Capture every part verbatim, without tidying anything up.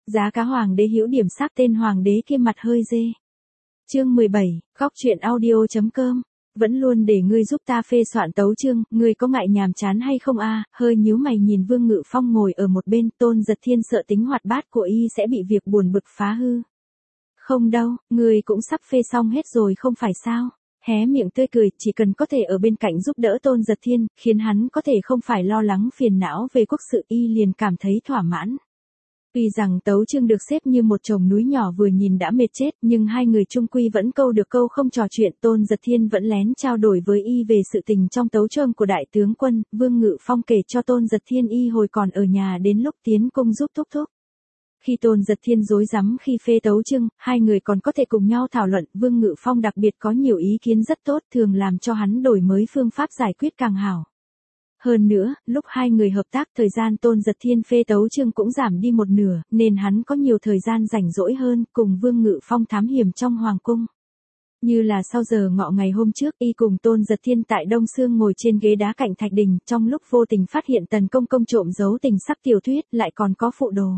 Giá cá hoàng đế hữu điểm sắc tên hoàng đế kia mặt hơi dê. Chương mười bảy, góc truyện audio.com. Vẫn luôn để ngươi giúp ta phê soạn tấu chương, ngươi có ngại nhàm chán hay không a? Hơi nhíu mày nhìn Vương Ngự Phong ngồi ở một bên, Tôn Giật Thiên sợ tính hoạt bát của y sẽ bị việc buồn bực phá hư. Không đâu, ngươi cũng sắp phê xong hết rồi không phải sao? Hé miệng tươi cười, chỉ cần có thể ở bên cạnh giúp đỡ Tôn Giật Thiên, khiến hắn có thể không phải lo lắng phiền não về quốc sự, y liền cảm thấy thỏa mãn. Tuy rằng tấu chương được xếp như một chồng núi nhỏ vừa nhìn đã mệt chết, nhưng hai người chung quy vẫn câu được câu không trò chuyện. Tôn Giật Thiên vẫn lén trao đổi với y về sự tình trong tấu chương của đại tướng quân. Vương Ngự Phong kể cho Tôn Giật Thiên y hồi còn ở nhà đến lúc tiến cung giúp thúc thúc. Khi Tôn Giật Thiên rối rắm khi phê tấu chương, hai người còn có thể cùng nhau thảo luận. Vương Ngự Phong đặc biệt có nhiều ý kiến rất tốt, thường làm cho hắn đổi mới phương pháp giải quyết càng hảo. Hơn nữa, lúc hai người hợp tác, thời gian Tôn Giật Thiên phê tấu chương cũng giảm đi một nửa, nên hắn có nhiều thời gian rảnh rỗi hơn, cùng Vương Ngự Phong thám hiểm trong hoàng cung. Như là sau giờ ngọ ngày hôm trước, y cùng Tôn Giật Thiên tại Đông Sương ngồi trên ghế đá cạnh thạch đình, trong lúc vô tình phát hiện Tần Công Công trộm giấu tình sắc tiểu thuyết, lại còn có phụ đồ.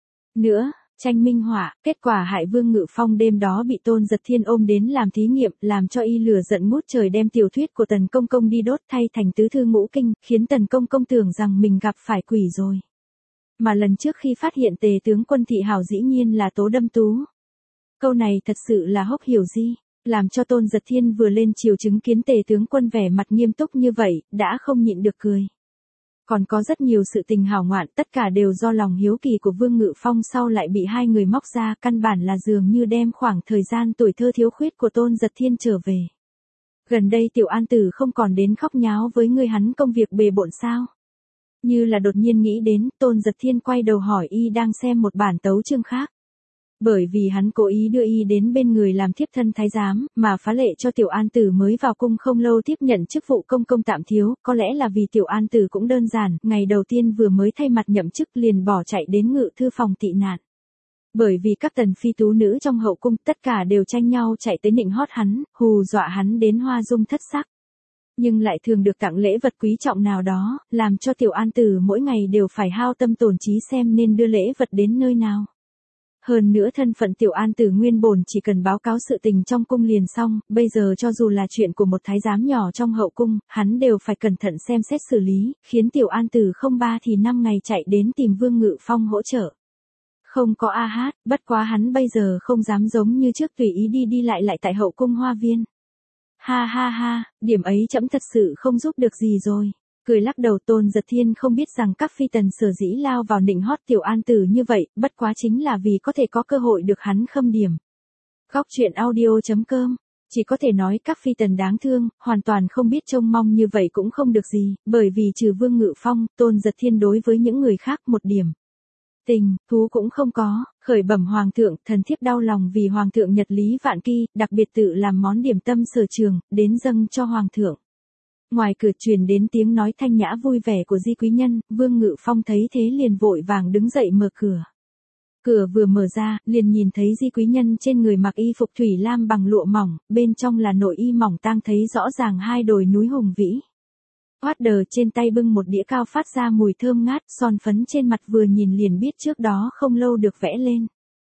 Nữa, tranh minh họa, kết quả hại Vương Ngự Phong đêm đó bị Tôn Giật Thiên ôm đến làm thí nghiệm, làm cho y lửa giận ngút trời đem tiểu thuyết của Tần Công Công đi đốt thay thành tứ thư ngũ kinh, khiến Tần Công Công tưởng rằng mình gặp phải quỷ rồi. Mà lần trước khi phát hiện Tề tướng quân thị hảo dĩ nhiên là Tố Đâm Tú. Câu này thật sự là hốc hiểu gì, làm cho Tôn Giật Thiên vừa lên chiều chứng kiến Tề tướng quân vẻ mặt nghiêm túc như vậy, đã không nhịn được cười. Còn có rất nhiều sự tình hảo ngoạn, tất cả đều do lòng hiếu kỳ của Vương Ngự Phong sau lại bị hai người móc ra, căn bản là dường như đem khoảng thời gian tuổi thơ thiếu khuyết của Tôn Giật Thiên trở về. Gần đây Tiểu An Tử không còn đến khóc nháo với người hắn công việc bề bộn sao? Như là đột nhiên nghĩ đến, Tôn Giật Thiên quay đầu hỏi y đang xem một bản tấu chương khác. Bởi vì hắn cố ý đưa y đến bên người làm thiếp thân thái giám, mà phá lệ cho Tiểu An Tử mới vào cung không lâu tiếp nhận chức vụ công công tạm thiếu, có lẽ là vì Tiểu An Tử cũng đơn giản, ngày đầu tiên vừa mới thay mặt nhậm chức liền bỏ chạy đến ngự thư phòng tị nạn. Bởi vì các tần phi tú nữ trong hậu cung tất cả đều tranh nhau chạy tới nịnh hót hắn, hù dọa hắn đến hoa dung thất sắc. Nhưng lại thường được tặng lễ vật quý trọng nào đó, làm cho Tiểu An Tử mỗi ngày đều phải hao tâm tổn trí xem nên đưa lễ vật đến nơi nào. Hơn nữa thân phận Tiểu An Tử nguyên bổn chỉ cần báo cáo sự tình trong cung liền xong, bây giờ cho dù là chuyện của một thái giám nhỏ trong hậu cung, hắn đều phải cẩn thận xem xét xử lý, khiến Tiểu An Tử không ba thì năm ngày chạy đến tìm Vương Ngự Phong hỗ trợ. Không có a hát, bất quá hắn bây giờ không dám giống như trước tùy ý đi đi lại lại tại hậu cung hoa viên. Ha ha ha, điểm ấy trẫm thật sự không giúp được gì rồi. Cười lắc đầu. Tôn Giật Thiên không biết rằng các phi tần sở dĩ lao vào nịnh hót Tiểu An Tử như vậy, bất quá chính là vì có thể có cơ hội được hắn khâm điểm. Góc truyện audio.com. Chỉ có thể nói các phi tần đáng thương, hoàn toàn không biết trông mong như vậy cũng không được gì, bởi vì trừ Vương Ngự Phong, Tôn Giật Thiên đối với những người khác một điểm tình, thú cũng không có. Khởi bẩm hoàng thượng, thần thiếp đau lòng vì hoàng thượng nhật lý vạn kỳ, đặc biệt tự làm món điểm tâm sở trường, đến dâng cho hoàng thượng. Ngoài cửa truyền đến tiếng nói thanh nhã vui vẻ của Di Quý Nhân, Vương Ngự Phong thấy thế liền vội vàng đứng dậy mở cửa. Cửa vừa mở ra, liền nhìn thấy Di Quý Nhân trên người mặc y phục thủy lam bằng lụa mỏng, bên trong là nội y mỏng tang thấy rõ ràng hai đồi núi hùng vĩ. Hoát đờ trên tay bưng một đĩa cao phát ra mùi thơm ngát, son phấn trên mặt vừa nhìn liền biết trước đó không lâu được vẽ lên.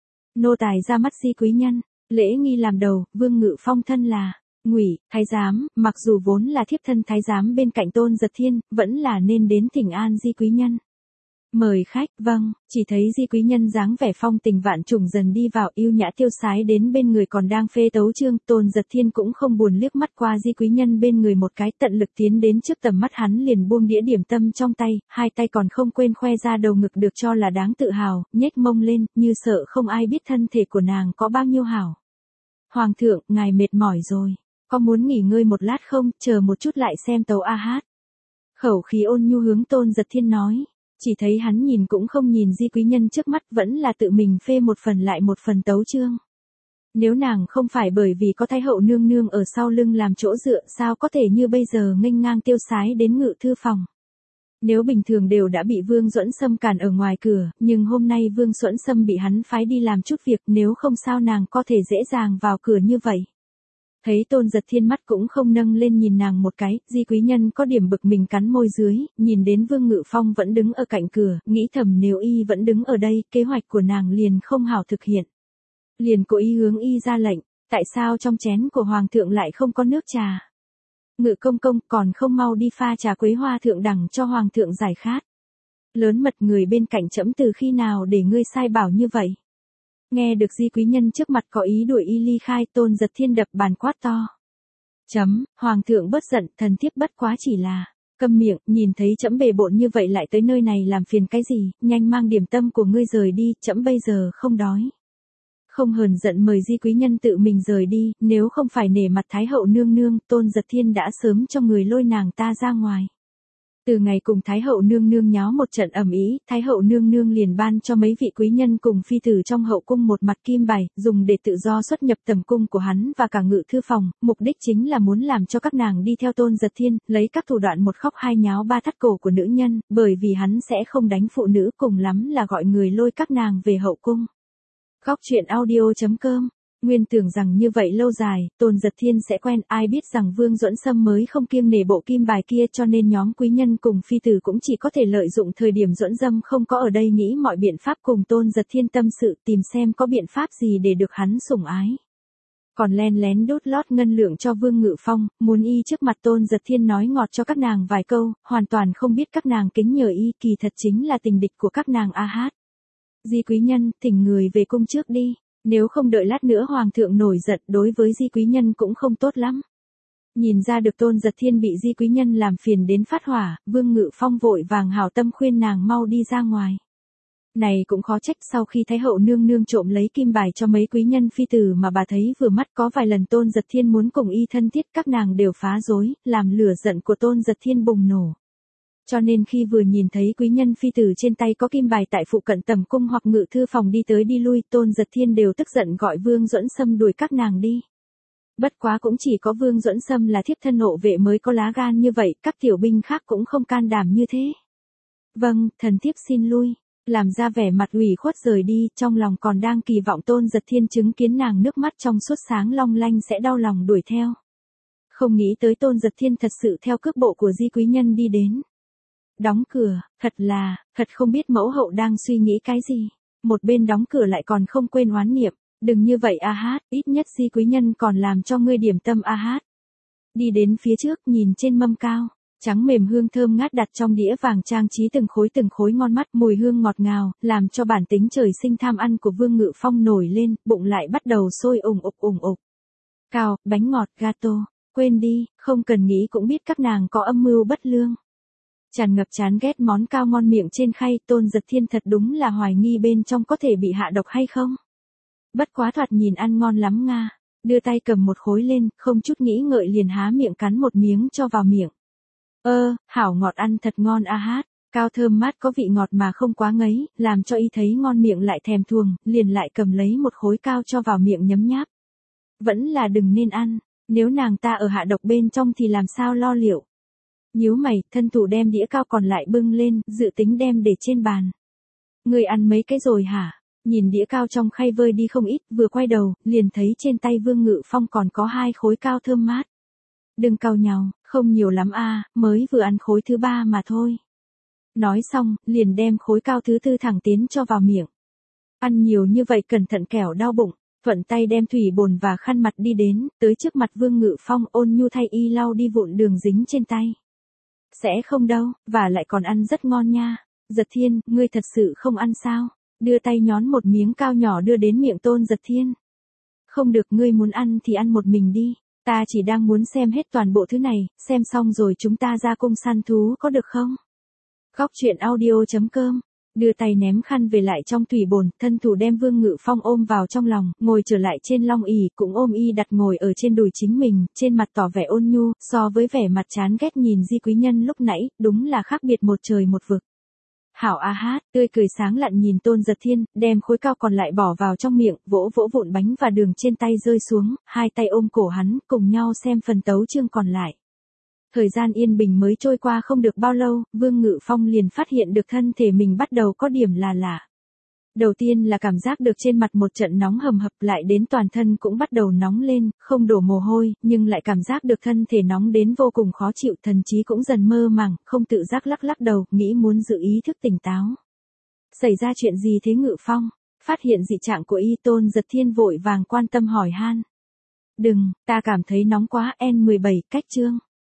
Nô tài ra mắt Di Quý Nhân, lễ nghi làm đầu. Vương Ngự Phong thân là Ngụy thái giám, mặc dù vốn là thiếp thân thái giám bên cạnh Tôn Giật Thiên, vẫn là nên đến thỉnh an Di Quý Nhân. Mời khách. Vâng. Chỉ thấy Di Quý Nhân dáng vẻ phong tình vạn trùng dần đi vào, yêu nhã tiêu sái đến bên người còn đang phê tấu chương. Tôn Giật Thiên cũng không buồn liếc mắt qua Di Quý Nhân bên người một cái, tận lực tiến đến trước tầm mắt hắn liền buông đĩa điểm tâm trong tay, hai tay còn không quên khoe ra đầu ngực được cho là đáng tự hào, nhếch mông lên, như sợ không ai biết thân thể của nàng có bao nhiêu hảo. Hoàng thượng, ngài mệt mỏi rồi, có muốn nghỉ ngơi một lát không, chờ một chút lại xem tấu a hát. Khẩu khí ôn nhu hướng Tôn Giật Thiên nói. Chỉ thấy hắn nhìn cũng không nhìn Di Quý Nhân trước mắt, vẫn là tự mình phê một phần lại một phần tấu chương. Nếu nàng không phải bởi vì có thái hậu nương nương ở sau lưng làm chỗ dựa, sao có thể như bây giờ nghênh ngang tiêu sái đến ngự thư phòng. Nếu bình thường đều đã bị Vương Duẫn Sâm cản ở ngoài cửa, nhưng hôm nay Vương Duẫn Sâm bị hắn phái đi làm chút việc, nếu không sao nàng có thể dễ dàng vào cửa như vậy. Thấy Tôn Giật Thiên mắt cũng không nâng lên nhìn nàng một cái, Di Quý Nhân có điểm bực mình cắn môi dưới, nhìn đến Vương Ngự Phong vẫn đứng ở cạnh cửa, nghĩ thầm nếu y vẫn đứng ở đây, kế hoạch của nàng liền không hảo thực hiện. Liền cố ý hướng y ra lệnh, tại sao trong chén của Hoàng thượng lại không có nước trà? Ngự công công còn không mau đi pha trà quế hoa thượng đẳng cho Hoàng thượng giải khát. Lớn mật người bên cạnh trẫm từ khi nào để ngươi sai bảo như vậy? Nghe được Di Quý Nhân trước mặt có ý đuổi y ly khai, Tôn Giật Thiên đập bàn quát to. Chấm, Hoàng thượng bớt giận, thần thiếp bất quá chỉ là, câm miệng, nhìn thấy trẫm bề bộn như vậy lại tới nơi này làm phiền cái gì, nhanh mang điểm tâm của ngươi rời đi, trẫm bây giờ không đói. Không hờn giận mời Di Quý Nhân tự mình rời đi, nếu không phải nể mặt Thái hậu nương nương, Tôn Giật Thiên đã sớm cho người lôi nàng ta ra ngoài. Từ ngày cùng Thái hậu nương nương nháo một trận ầm ĩ, Thái hậu nương nương liền ban cho mấy vị quý nhân cùng phi tử trong hậu cung một mặt kim bài, dùng để tự do xuất nhập tầm cung của hắn và cả ngự thư phòng, mục đích chính là muốn làm cho các nàng đi theo Tôn Giật Thiên, lấy các thủ đoạn một khóc hai nháo ba thắt cổ của nữ nhân, bởi vì hắn sẽ không đánh phụ nữ, cùng lắm là gọi người lôi các nàng về hậu cung. Góc truyện audio chấm com. Nguyên tưởng rằng như vậy lâu dài, Tôn Giật Thiên sẽ quen, ai biết rằng Vương Duẫn Sâm mới không kiêng nể bộ kim bài kia, cho nên nhóm quý nhân cùng phi tử cũng chỉ có thể lợi dụng thời điểm Duẫn Sâm không có ở đây nghĩ mọi biện pháp cùng Tôn Giật Thiên tâm sự, tìm xem có biện pháp gì để được hắn sủng ái. Còn len lén đốt lót ngân lượng cho Vương Ngự Phong, muốn y trước mặt Tôn Giật Thiên nói ngọt cho các nàng vài câu, hoàn toàn không biết các nàng kính nhờ y, kỳ thật chính là tình địch của các nàng a hát. Di Quý Nhân, thỉnh người về cung trước đi. Nếu không đợi lát nữa Hoàng thượng nổi giận, đối với Di Quý Nhân cũng không tốt lắm. Nhìn ra được Tôn Giật Thiên bị Di Quý Nhân làm phiền đến phát hỏa, Vương Ngự Phong vội vàng hảo tâm khuyên nàng mau đi ra ngoài. Này cũng khó trách, sau khi Thái hậu nương nương trộm lấy kim bài cho mấy quý nhân phi tử mà bà thấy vừa mắt, có vài lần Tôn Giật Thiên muốn cùng y thân thiết, các nàng đều phá rối, làm lửa giận của Tôn Giật Thiên bùng nổ. Cho nên khi vừa nhìn thấy quý nhân phi tử trên tay có kim bài tại phụ cận tầm cung hoặc ngự thư phòng đi tới đi lui, Tôn Giật Thiên đều tức giận gọi Vương Duẫn Sâm đuổi các nàng đi. Bất quá cũng chỉ có Vương Duẫn Sâm là thiếp thân hộ vệ mới có lá gan như vậy, các tiểu binh khác cũng không can đảm như thế. Vâng, thần thiếp xin lui, làm ra vẻ mặt ủy khuất rời đi, trong lòng còn đang kỳ vọng Tôn Giật Thiên chứng kiến nàng nước mắt trong suốt sáng long lanh sẽ đau lòng đuổi theo. Không nghĩ tới Tôn Giật Thiên thật sự theo cước bộ của Di Quý Nhân đi đến. Đóng cửa, thật là, thật không biết mẫu hậu đang suy nghĩ cái gì. Một bên đóng cửa lại còn không quên oán niệm, đừng như vậy a hát, ít nhất Di Quý Nhân còn làm cho ngươi điểm tâm a hát. Đi đến phía trước nhìn trên mâm cao, trắng mềm hương thơm ngát đặt trong đĩa vàng trang trí từng khối từng khối ngon mắt, mùi hương ngọt ngào, làm cho bản tính trời sinh tham ăn của Vương Ngự Phong nổi lên, bụng lại bắt đầu sôi ủng ục ủng ục. Cao, bánh ngọt, gato, quên đi, không cần nghĩ cũng biết các nàng có âm mưu bất lương. Tràn ngập chán ghét món cao ngon miệng trên khay, Tôn Giật Thiên thật đúng là hoài nghi bên trong có thể bị hạ độc hay không. Bất quá thoạt nhìn ăn ngon lắm nga, đưa tay cầm một khối lên, không chút nghĩ ngợi liền há miệng cắn một miếng cho vào miệng. Ơ, hảo ngọt ăn thật ngon a hát, cao thơm mát có vị ngọt mà không quá ngấy, làm cho y thấy ngon miệng lại thèm thuồng, liền lại cầm lấy một khối cao cho vào miệng nhấm nháp. Vẫn là đừng nên ăn, nếu nàng ta ở hạ độc bên trong thì làm sao lo liệu. Nhíu mày, thân thủ đem đĩa cao còn lại bưng lên, dự tính đem để trên bàn. Người ăn mấy cái rồi hả? Nhìn đĩa cao trong khay vơi đi không ít, vừa quay đầu, liền thấy trên tay Vương Ngự Phong còn có hai khối cao thơm mát. Đừng cau nhàu, không nhiều lắm a, mới vừa ăn khối thứ ba mà thôi. Nói xong, liền đem khối cao thứ tư thẳng tiến cho vào miệng. Ăn nhiều như vậy cẩn thận kẻo đau bụng. Thuận tay đem thủy bồn và khăn mặt đi đến, tới trước mặt Vương Ngự Phong ôn nhu thay y lau đi vụn đường dính trên tay. Sẽ không đâu, và lại còn ăn rất ngon nha. Giật Thiên, ngươi thật sự không ăn sao? Đưa tay nhón một miếng cao nhỏ đưa đến miệng Tôn Giật Thiên. Không được, ngươi muốn ăn thì ăn một mình đi. Ta chỉ đang muốn xem hết toàn bộ thứ này, xem xong rồi chúng ta ra cung săn thú có được không? Góc truyện audio chấm com. Đưa tay ném khăn về lại trong thủy bồn, thân thủ đem Vương Ngự Phong ôm vào trong lòng, ngồi trở lại trên long ỷ, cũng ôm y đặt ngồi ở trên đùi chính mình, trên mặt tỏ vẻ ôn nhu, so với vẻ mặt chán ghét nhìn Di Quý Nhân lúc nãy, đúng là khác biệt một trời một vực. Hảo a hát, tươi cười sáng lạn nhìn Tôn Giật Thiên, đem khối cao còn lại bỏ vào trong miệng, vỗ vỗ vụn bánh và đường trên tay rơi xuống, hai tay ôm cổ hắn, cùng nhau xem phần tấu chương còn lại. Thời gian yên bình mới trôi qua không được bao lâu, Vương Ngự Phong liền phát hiện được thân thể mình bắt đầu có điểm là lạ. Đầu tiên là cảm giác được trên mặt một trận nóng hầm hập, lại đến toàn thân cũng bắt đầu nóng lên, không đổ mồ hôi, nhưng lại cảm giác được thân thể nóng đến vô cùng khó chịu, thần trí cũng dần mơ màng, không tự giác lắc lắc đầu, nghĩ muốn giữ ý thức tỉnh táo. Xảy ra chuyện gì thế Ngự Phong? Phát hiện dị trạng của Y Tôn Giật Thiên vội vàng quan tâm hỏi han. Đừng, ta cảm thấy nóng quá, en mười bảy, cách chương.